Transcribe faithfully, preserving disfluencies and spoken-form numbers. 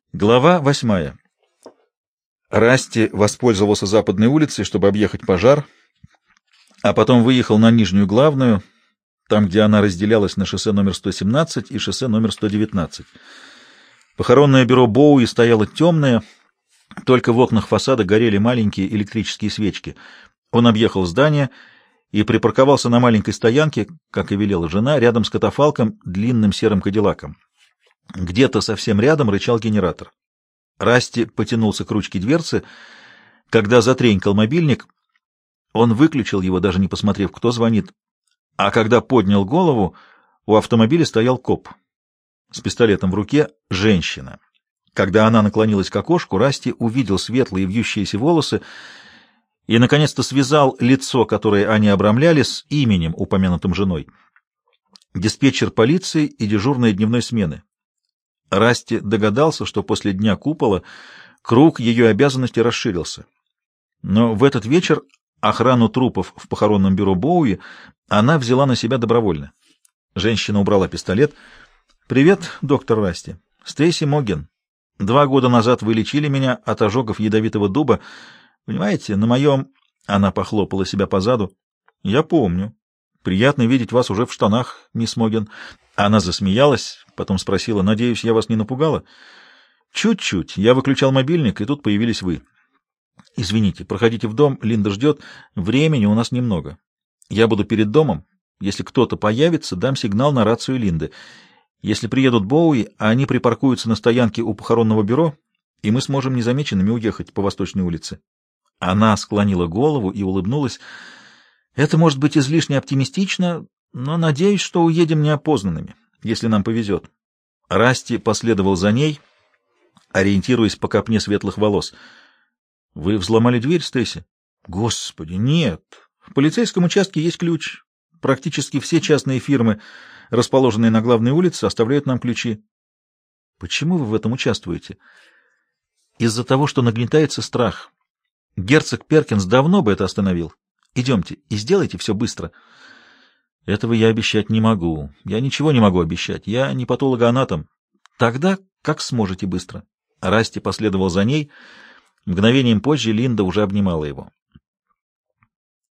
Глава восьмая. Расти воспользовался западной улицей, чтобы объехать пожар, а потом выехал на Нижнюю Главную, там, где она разделялась на шоссе номер сто семнадцать и шоссе номер сто девятнадцать. Похоронное бюро Боуи стояло темное, только в окнах фасада горели маленькие электрические свечки. Он объехал здание и припарковался на маленькой стоянке, как и велела жена, рядом с катафалком, длинным серым кадиллаком. Где-то совсем рядом рычал генератор. Расти потянулся к ручке дверцы. Когда затренькал мобильник, он выключил его, даже не посмотрев, кто звонит. А когда поднял голову, у автомобиля стоял коп. С пистолетом в руке — женщина. Когда она наклонилась к окошку, Расти увидел светлые вьющиеся волосы и, наконец-то, связал лицо, которое они обрамляли, с именем, упомянутым женой. Диспетчер полиции и дежурная дневной смены. Расти догадался, что после дня купола круг ее обязанностей расширился. Но в этот вечер охрану трупов в похоронном бюро Боуи она взяла на себя добровольно. Женщина убрала пистолет. «Привет, доктор Расти. Стейси Могген. Два года назад вы лечили меня от ожогов ядовитого дуба. Понимаете, на моем...» Она похлопала себя по заду. «Я помню. Приятно видеть вас уже в штанах, мисс Могген». Она засмеялась, потом спросила: «Надеюсь, я вас не напугала?» «Чуть-чуть. Я выключал мобильник, и тут появились вы». «Извините, проходите в дом, Линда ждет. Времени у нас немного. Я буду перед домом. Если кто-то появится, дам сигнал на рацию Линды. Если приедут Боуи, они припаркуются на стоянке у похоронного бюро, и мы сможем незамеченными уехать по Восточной улице». Она склонила голову и улыбнулась. «Это может быть излишне оптимистично, но надеюсь, что уедем неопознанными, если нам повезет». Расти последовал за ней, ориентируясь по копне светлых волос. «Вы взломали дверь, Стейси?» «Господи, нет. В полицейском участке есть ключ. Практически все частные фирмы, расположенные на главной улице, оставляют нам ключи». «Почему вы в этом участвуете?» «Из-за того, что нагнетается страх. Герцог Перкинс давно бы это остановил. Идемте и сделайте все быстро». «Этого я обещать не могу. Я ничего не могу обещать. Я не патологоанатом». «Тогда как сможете быстро». Расти последовал за ней. Мгновением позже Линда уже обнимала его.